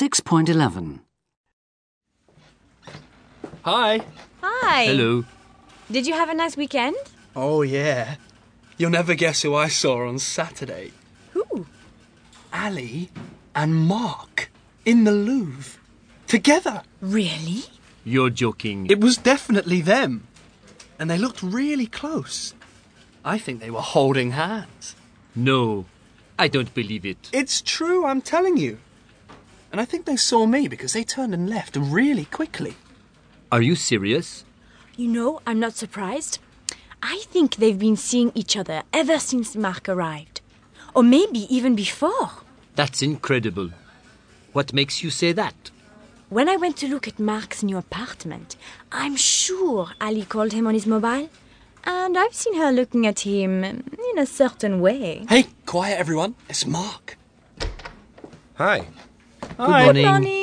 6.11. Hi. Hi. Hello. Did you have a nice weekend? Oh, yeah. You'll never guess who I saw on Saturday. Who? Ali and Mark in the Louvre. Together. Really? You're joking. It was definitely them. And they looked really close. I think they were holding hands. No, I don't believe it. It's true, I'm telling you. And I think they saw me because they turned and left really quickly. Are you serious? You know, I'm not surprised. I think they've been seeing each other ever since Mark arrived. Or maybe even before. That's incredible. What makes you say that? When I went to look at Mark's new apartment, I'm sure Ali called him on his mobile. And I've seen her looking at him in a certain way. Hey, quiet everyone. It's Mark. Hi. Good morning. Good morning.